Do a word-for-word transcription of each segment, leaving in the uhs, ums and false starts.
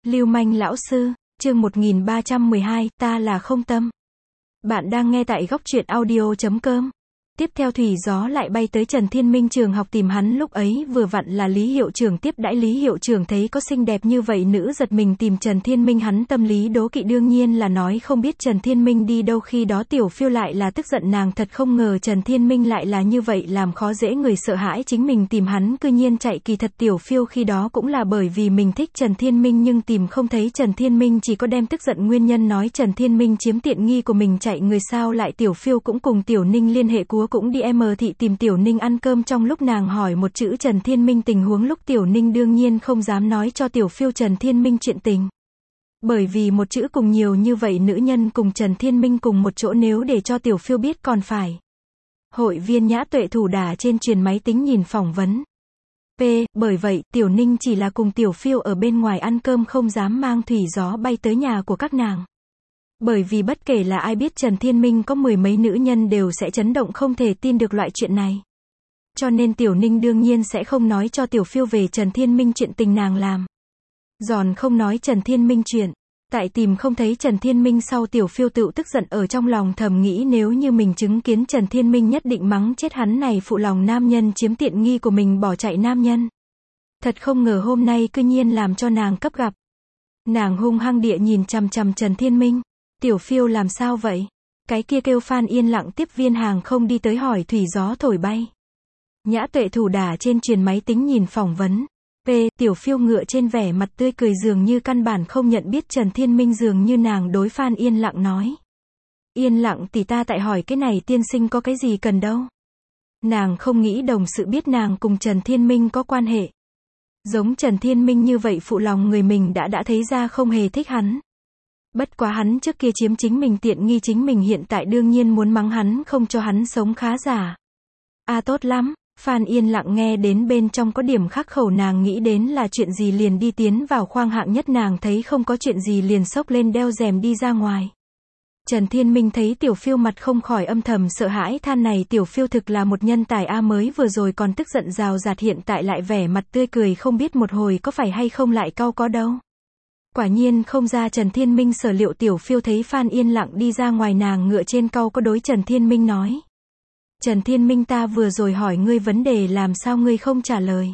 Lưu manh lão sư, chương một nghìn ba trăm mười hai, ta là không tâm. Bạn đang nghe tại góc truyện audio chấm com. Tiếp theo Thủy Gió lại bay tới Trần Thiên Minh trường học tìm hắn, lúc ấy vừa vặn là Lý hiệu trưởng tiếp đãi. Lý hiệu trưởng thấy có xinh đẹp như vậy nữ giật mình tìm Trần Thiên Minh, hắn tâm lý đố kỵ đương nhiên là nói không biết Trần Thiên Minh đi đâu. Khi đó Tiểu Phiêu lại là tức giận, nàng thật không ngờ Trần Thiên Minh lại là như vậy, làm khó dễ người, sợ hãi chính mình tìm hắn cư nhiên chạy. Kỳ thật Tiểu Phiêu khi đó cũng là bởi vì mình thích Trần Thiên Minh nhưng tìm không thấy Trần Thiên Minh, chỉ có đem tức giận nguyên nhân nói Trần Thiên Minh chiếm tiện nghi của mình chạy người. Sao lại Tiểu Phiêu cũng cùng Tiểu Ninh liên hệ, cúa cũng đi M thị tìm Tiểu Ninh ăn cơm. Trong lúc nàng hỏi một chữ Trần Thiên Minh tình huống lúc, Tiểu Ninh đương nhiên không dám nói cho Tiểu Phiêu Trần Thiên Minh chuyện tình. Bởi vì một chữ cùng nhiều như vậy nữ nhân cùng Trần Thiên Minh cùng một chỗ, nếu để cho Tiểu Phiêu biết còn phải. Hội viên Nhã Tuệ thủ đả trên truyền máy tính nhìn phỏng vấn. P. Bởi vậy, Tiểu Ninh chỉ là cùng Tiểu Phiêu ở bên ngoài ăn cơm, không dám mang Thủy Gió bay tới nhà của các nàng. Bởi vì bất kể là ai biết Trần Thiên Minh có mười mấy nữ nhân đều sẽ chấn động, không thể tin được loại chuyện này. Cho nên Tiểu Ninh đương nhiên sẽ không nói cho Tiểu Phiêu về Trần Thiên Minh chuyện tình nàng làm. Giòn không nói Trần Thiên Minh chuyện. Tại tìm không thấy Trần Thiên Minh sau, Tiểu Phiêu tự tức giận, ở trong lòng thầm nghĩ nếu như mình chứng kiến Trần Thiên Minh nhất định mắng chết hắn này phụ lòng nam nhân, chiếm tiện nghi của mình bỏ chạy nam nhân. Thật không ngờ hôm nay cư nhiên làm cho nàng cấp gặp. Nàng hung hăng địa nhìn chằm chằm Trần Thiên Minh. Tiểu Phiêu làm sao vậy? Cái kia kêu Phan yên lặng tiếp viên hàng không đi tới hỏi Thủy Gió thổi bay. Nhã Tuệ thủ đả trên truyền máy tính nhìn phỏng vấn. P. Tiểu Phiêu ngựa trên vẻ mặt tươi cười, dường như căn bản không nhận biết Trần Thiên Minh, dường như nàng đối Phan yên lặng nói. Yên lặng tỷ, ta tại hỏi cái này tiên sinh có cái gì cần đâu. Nàng không nghĩ đồng sự biết nàng cùng Trần Thiên Minh có quan hệ. Giống Trần Thiên Minh như vậy phụ lòng người mình đã đã thấy ra không hề thích hắn. Bất quá hắn trước kia chiếm chính mình tiện nghi, chính mình hiện tại đương nhiên muốn mắng hắn, không cho hắn sống khá giả. A à, tốt lắm. Phan yên lặng nghe đến bên trong có điểm khắc khẩu, nàng nghĩ đến là chuyện gì liền đi tiến vào khoang hạng nhất, nàng thấy không có chuyện gì liền xốc lên đeo rèm đi ra ngoài. Trần Thiên Minh thấy Tiểu Phiêu mặt không khỏi âm thầm sợ hãi, than này Tiểu Phiêu thực là một nhân tài a, mới vừa rồi còn tức giận rào rạt, hiện tại lại vẻ mặt tươi cười, không biết một hồi có phải hay không lại cau có đâu. Quả nhiên không ra Trần Thiên Minh sở liệu. Tiểu Phiêu thấy Phan yên lặng đi ra ngoài, nàng ngựa trên cau có đối Trần Thiên Minh nói. Trần Thiên Minh, ta vừa rồi hỏi ngươi vấn đề làm sao ngươi không trả lời?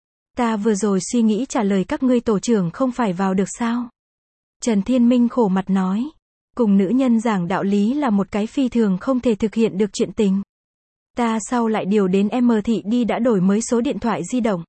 Ta vừa rồi suy nghĩ trả lời các ngươi tổ trưởng không phải vào được sao? Trần Thiên Minh khổ mặt nói. Cùng nữ nhân giảng đạo lý là một cái phi thường không thể thực hiện được chuyện tình. Ta sau lại điều đến M thị đi đã đổi mới số điện thoại di động.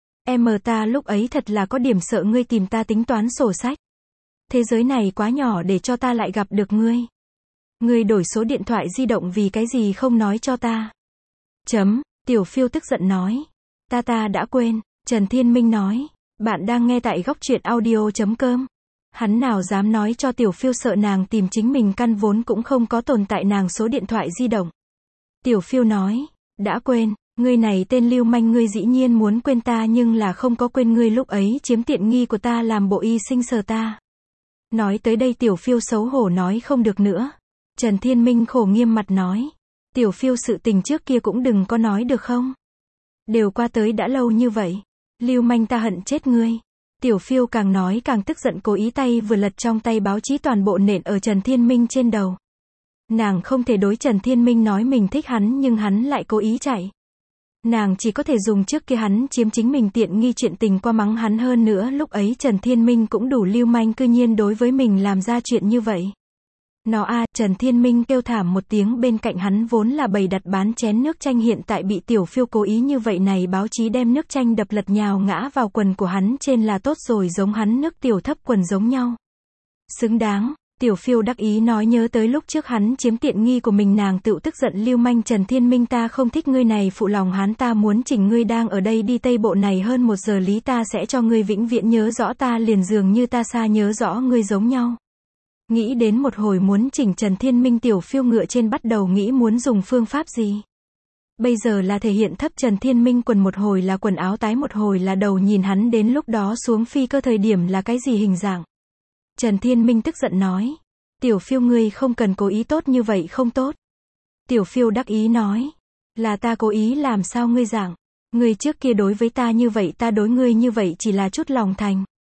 M ta lúc ấy thật là có điểm sợ ngươi tìm ta tính toán sổ sách. Thế giới này quá nhỏ để cho ta lại gặp được ngươi. Ngươi đổi số điện thoại di động vì cái gì không nói cho ta? Chấm. Tiểu Phiêu tức giận nói. Ta ta đã quên. Trần Thiên Minh nói. Bạn đang nghe tại góc truyện audio chấm com. Hắn nào dám nói cho Tiểu Phiêu, sợ nàng tìm chính mình, căn vốn cũng không có tồn tại nàng số điện thoại di động. Tiểu Phiêu nói. Đã quên. Ngươi này tên lưu manh, ngươi dĩ nhiên muốn quên ta, nhưng là không có quên ngươi lúc ấy chiếm tiện nghi của ta, làm bộ y sinh sờ ta. Nói tới đây Tiểu Phiêu xấu hổ nói không được nữa. Trần Thiên Minh khổ nghiêm mặt nói. Tiểu Phiêu, sự tình trước kia cũng đừng có nói được không? Đều qua tới đã lâu như vậy. Lưu manh, ta hận chết ngươi. Tiểu Phiêu càng nói càng tức giận, cố ý tay vừa lật trong tay báo chí toàn bộ nện ở Trần Thiên Minh trên đầu. Nàng không thể đối Trần Thiên Minh nói mình thích hắn nhưng hắn lại cố ý chạy. Nàng chỉ có thể dùng trước kia hắn chiếm chính mình tiện nghi chuyện tình qua mắng hắn, hơn nữa lúc ấy Trần Thiên Minh cũng đủ lưu manh, cư nhiên đối với mình làm ra chuyện như vậy. Nó a, Trần Thiên Minh kêu thảm một tiếng, bên cạnh hắn vốn là bày đặt bán chén nước chanh, hiện tại bị Tiểu Phiêu cố ý như vậy này báo chí đem nước chanh đập lật nhào ngã vào quần của hắn trên là tốt rồi, giống hắn nước tiểu thấp quần giống nhau. Xứng đáng. Tiểu Phiêu đắc ý nói, nhớ tới lúc trước hắn chiếm tiện nghi của mình, nàng tự tức giận, lưu manh Trần Thiên Minh, ta không thích ngươi này phụ lòng hắn, ta muốn chỉnh ngươi, đang ở đây đi Tây Bộ này hơn một giờ lý, ta sẽ cho ngươi vĩnh viễn nhớ rõ ta, liền dường như ta xa nhớ rõ ngươi giống nhau. Nghĩ đến một hồi muốn chỉnh Trần Thiên Minh, Tiểu Phiêu ngựa trên bắt đầu nghĩ muốn dùng phương pháp gì. Bây giờ là thể hiện thấp Trần Thiên Minh, quần một hồi là quần áo tái, một hồi là đầu, nhìn hắn đến lúc đó xuống phi cơ thời điểm là cái gì hình dạng. Trần Thiên Minh tức giận nói. Tiểu Phiêu, ngươi không cần cố ý, tốt như vậy không tốt. Tiểu Phiêu đắc ý nói. Là ta cố ý, làm sao ngươi dạng. Ngươi trước kia đối với ta như vậy, ta đối ngươi như vậy chỉ là chút lòng thành.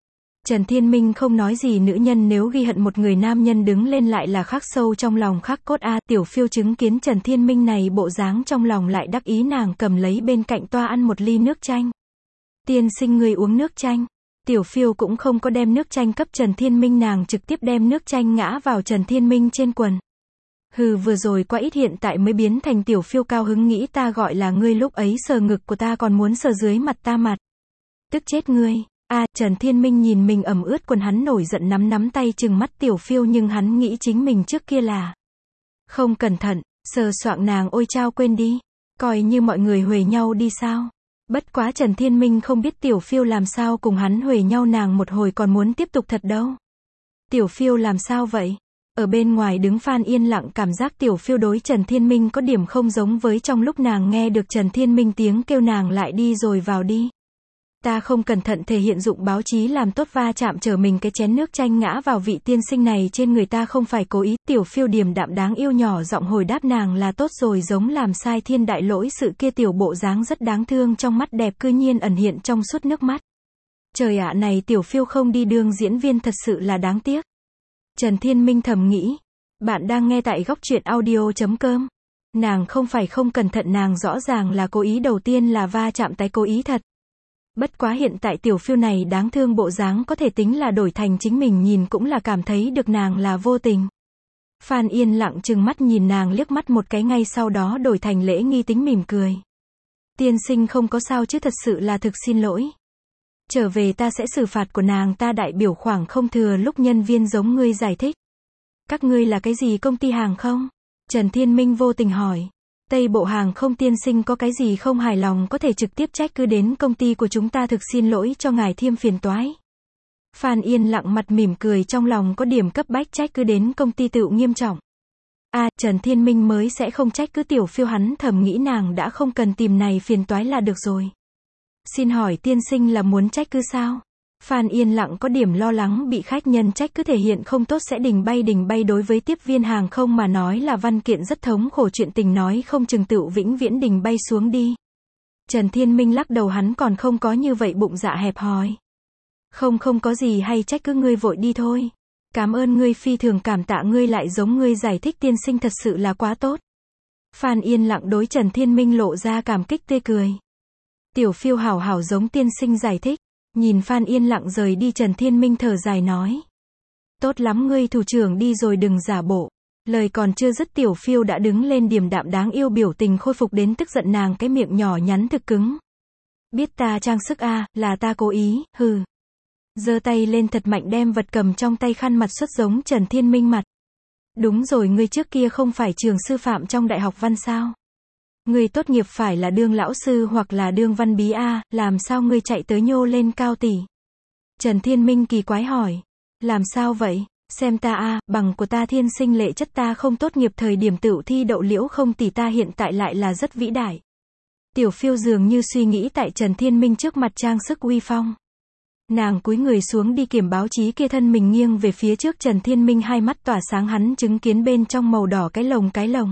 Trần Thiên Minh không nói gì, nữ nhân nếu ghi hận một người nam nhân đứng lên lại là khắc sâu trong lòng khắc cốt a. Tiểu Phiêu chứng kiến Trần Thiên Minh này bộ dáng trong lòng lại đắc ý, nàng cầm lấy bên cạnh toa ăn một ly nước chanh. Tiên sinh người uống nước chanh. Tiểu Phiêu cũng không có đem nước chanh cấp Trần Thiên Minh, nàng trực tiếp đem nước chanh ngã vào Trần Thiên Minh trên quần. Hừ, vừa rồi quá ít, hiện tại mới biến thành Tiểu Phiêu cao hứng nghĩ ta gọi là ngươi lúc ấy sờ ngực của ta còn muốn sờ dưới mặt ta mặt. Tức chết ngươi. A, à, Trần Thiên Minh nhìn mình ẩm ướt quần, hắn nổi giận nắm nắm tay trừng mắt Tiểu Phiêu, nhưng hắn nghĩ chính mình trước kia là không cẩn thận, sờ soạng nàng, ôi chao quên đi. Coi như mọi người huề nhau đi sao. Bất quá Trần Thiên Minh không biết Tiểu Phiêu làm sao cùng hắn huề nhau, nàng một hồi còn muốn tiếp tục thật đâu. Tiểu Phiêu làm sao vậy? Ở bên ngoài đứng Phan yên lặng cảm giác Tiểu Phiêu đối Trần Thiên Minh có điểm không giống với trong lúc nàng nghe được Trần Thiên Minh tiếng kêu nàng lại đi rồi vào đi. Ta không cẩn thận thể hiện dụng báo chí làm tốt va chạm trở mình cái chén nước chanh ngã vào vị tiên sinh này trên người, ta không phải cố ý. Tiểu Phiêu điềm đạm đáng yêu nhỏ giọng hồi đáp, nàng là tốt rồi, giống làm sai thiên đại lỗi sự kia, tiểu bộ dáng rất đáng thương, trong mắt đẹp cư nhiên ẩn hiện trong suốt nước mắt. Trời ạ, này Tiểu Phiêu không đi đương diễn viên thật sự là đáng tiếc. Trần Thiên Minh thầm nghĩ. Bạn đang nghe tại góc truyện audio chấm com. Nàng không phải không cẩn thận, nàng rõ ràng là cố ý, đầu tiên là va chạm tái cố ý thật. Bất quá hiện tại Tiểu Phiêu này đáng thương bộ dáng có thể tính là đổi thành chính mình nhìn cũng là cảm thấy được nàng là vô tình. Phan yên lặng trừng mắt nhìn nàng liếc mắt một cái, ngay sau đó đổi thành lễ nghi tính mỉm cười. Tiên sinh không có sao chứ, thật sự là thực xin lỗi. Trở về ta sẽ xử phạt của nàng, ta đại biểu khoảng không thừa lúc nhân viên giống ngươi giải thích. Các ngươi là cái gì, công ty hàng không? Trần Thiên Minh vô tình hỏi. Tây Bộ Hàng không, tiên sinh có cái gì không hài lòng có thể trực tiếp trách cứ đến công ty của chúng ta, thực xin lỗi cho ngài thêm phiền toái. Phan yên lặng mặt mỉm cười, trong lòng có điểm cấp bách, trách cứ đến công ty tựu nghiêm trọng. A, à, Trần Thiên Minh mới sẽ không trách cứ Tiểu Phiêu, hắn thầm nghĩ nàng đã không cần tìm này phiền toái là được rồi. Xin hỏi tiên sinh là muốn trách cứ sao? Phan yên lặng có điểm lo lắng bị khách nhân trách cứ thể hiện không tốt sẽ đình bay đình bay, đối với tiếp viên hàng không mà nói là văn kiện rất thống khổ, chuyện tình nói không chừng tựu vĩnh viễn đình bay xuống đi. Trần Thiên Minh lắc đầu, hắn còn không có như vậy bụng dạ hẹp hòi. Không không có gì hay trách cứ, ngươi vội đi thôi. Cảm ơn ngươi, phi thường cảm tạ ngươi lại giống ngươi giải thích, tiên sinh thật sự là quá tốt. Phan yên lặng đối Trần Thiên Minh lộ ra cảm kích tươi cười. Tiểu Phiêu hảo hảo giống tiên sinh giải thích. Nhìn Phan yên lặng rời đi, Trần Thiên Minh thở dài nói. Tốt lắm, ngươi thủ trưởng đi rồi đừng giả bộ. Lời còn chưa dứt, Tiểu Phiêu đã đứng lên, điềm đạm đáng yêu, biểu tình khôi phục đến tức giận, nàng cái miệng nhỏ nhắn thực cứng. Biết ta trang sức a, à, là ta cố ý, hừ. Giơ tay lên thật mạnh đem vật cầm trong tay khăn mặt xuất giống Trần Thiên Minh mặt. Đúng rồi, ngươi trước kia không phải trường sư phạm trong đại học văn sao? Ngươi tốt nghiệp phải là đương lão sư hoặc là đương văn bí a, à, làm sao ngươi chạy tới nhô lên cao tỷ? Trần Thiên Minh kỳ quái hỏi. Làm sao vậy? Xem ta a, à, bằng của ta thiên sinh lệ chất, ta không tốt nghiệp thời điểm tựu thi đậu liễu không tỷ, ta hiện tại lại là rất vĩ đại. Tiểu Phiêu dường như suy nghĩ tại Trần Thiên Minh trước mặt trang sức uy phong. Nàng cúi người xuống đi kiểm báo chí kia, thân mình nghiêng về phía trước, Trần Thiên Minh hai mắt tỏa sáng, hắn chứng kiến bên trong màu đỏ cái lồng cái lồng.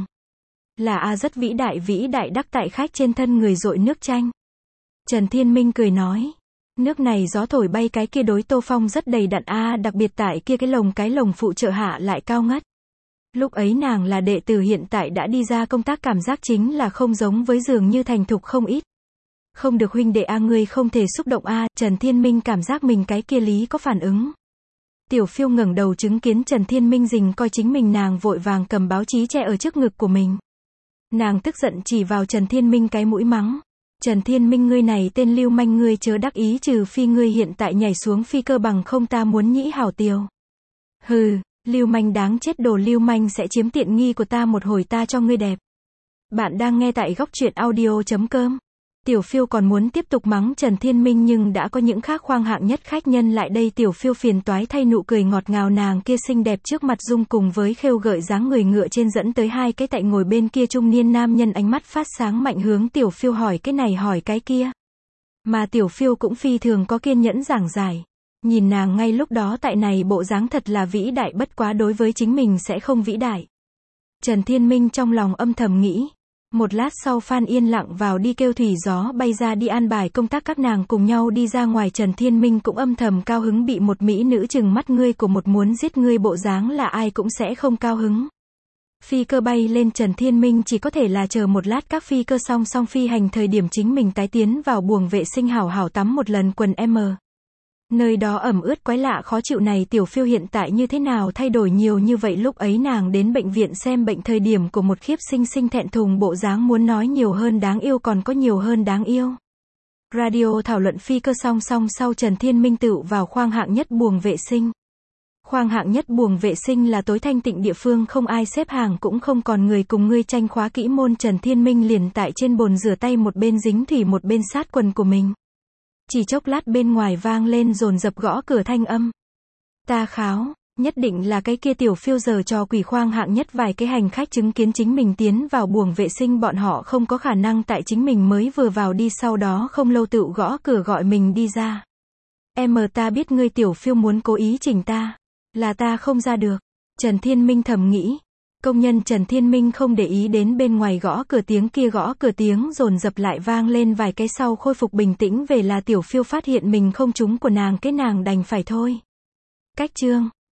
Là a, rất vĩ đại, vĩ đại đắc tại khách trên thân người dội nước chanh. Trần Thiên Minh cười nói. Nước này gió thổi bay cái kia đối Tô Phong rất đầy đặn a, đặc biệt tại kia cái lồng cái lồng phụ trợ hạ lại cao ngất. Lúc ấy nàng là đệ tử, hiện tại đã đi ra công tác, cảm giác chính là không giống với, dường như thành thục không ít. Không được huynh đệ a, ngươi không thể xúc động a, Trần Thiên Minh cảm giác mình cái kia lý có phản ứng. Tiểu Phiêu ngẩng đầu chứng kiến Trần Thiên Minh dình coi chính mình, nàng vội vàng cầm báo chí che ở trước ngực của mình. Nàng tức giận chỉ vào Trần Thiên Minh cái mũi mắng. Trần Thiên Minh, ngươi này tên lưu manh, ngươi chớ đắc ý, trừ phi ngươi hiện tại nhảy xuống phi cơ, bằng không ta muốn nhĩ hảo tiêu. Hừ, lưu manh đáng chết, đồ lưu manh sẽ chiếm tiện nghi của ta một hồi, ta cho ngươi đẹp. Bạn đang nghe tại góc truyện audio chấm com. Tiểu Phiêu còn muốn tiếp tục mắng Trần Thiên Minh nhưng đã có những khác khoang hạng nhất khách nhân lại đây, Tiểu Phiêu phiền toái thay nụ cười ngọt ngào nàng kia xinh đẹp trước mặt dung cùng với khêu gợi dáng người ngựa trên dẫn tới hai cái tại ngồi bên kia trung niên nam nhân, ánh mắt phát sáng mạnh hướng Tiểu Phiêu hỏi cái này hỏi cái kia. Mà Tiểu Phiêu cũng phi thường có kiên nhẫn giảng giải. Nhìn nàng ngay lúc đó tại này bộ dáng thật là vĩ đại, bất quá đối với chính mình sẽ không vĩ đại. Trần Thiên Minh trong lòng âm thầm nghĩ. Một lát sau Phan yên lặng vào đi kêu Thủy Gió bay ra đi an bài công tác các nàng cùng nhau đi ra ngoài. Trần Thiên Minh cũng âm thầm cao hứng, bị một mỹ nữ trừng mắt ngươi của một muốn giết ngươi bộ dáng là ai cũng sẽ không cao hứng. Phi cơ bay lên, Trần Thiên Minh chỉ có thể là chờ một lát các phi cơ song song phi hành, thời điểm chính mình tái tiến vào buồng vệ sinh hảo hảo tắm một lần quần M. Nơi đó ẩm ướt quái lạ khó chịu này, Tiểu Phiêu hiện tại như thế nào thay đổi nhiều như vậy, lúc ấy nàng đến bệnh viện xem bệnh thời điểm của một khiếp sinh sinh thẹn thùng bộ dáng, muốn nói nhiều hơn đáng yêu còn có nhiều hơn đáng yêu. Radio thảo luận phi cơ song song sau Trần Thiên Minh tự vào khoang hạng nhất buồng vệ sinh. Khoang hạng nhất buồng vệ sinh là tối thanh tịnh địa phương, không ai xếp hàng cũng không còn người cùng ngươi tranh khóa kỹ môn. Trần Thiên Minh liền tại trên bồn rửa tay, một bên dính thủy một bên sát quần của mình. Chỉ chốc lát bên ngoài vang lên dồn dập gõ cửa thanh âm. Ta kháo, nhất định là cái kia Tiểu Phiêu giở trò quỷ. Khoang hạng nhất vài cái hành khách chứng kiến chính mình tiến vào buồng vệ sinh, bọn họ không có khả năng tại chính mình mới vừa vào đi sau đó không lâu tự gõ cửa gọi mình đi ra. Em ta biết ngươi Tiểu Phiêu muốn cố ý chỉnh ta, là ta không ra được. Trần Thiên Minh thầm nghĩ. Công nhân Trần Thiên Minh không để ý đến bên ngoài gõ cửa tiếng kia, gõ cửa tiếng dồn dập lại vang lên vài cái sau khôi phục bình tĩnh về là Tiểu Phiêu phát hiện mình không trúng của nàng, cái nàng đành phải thôi. Cách chương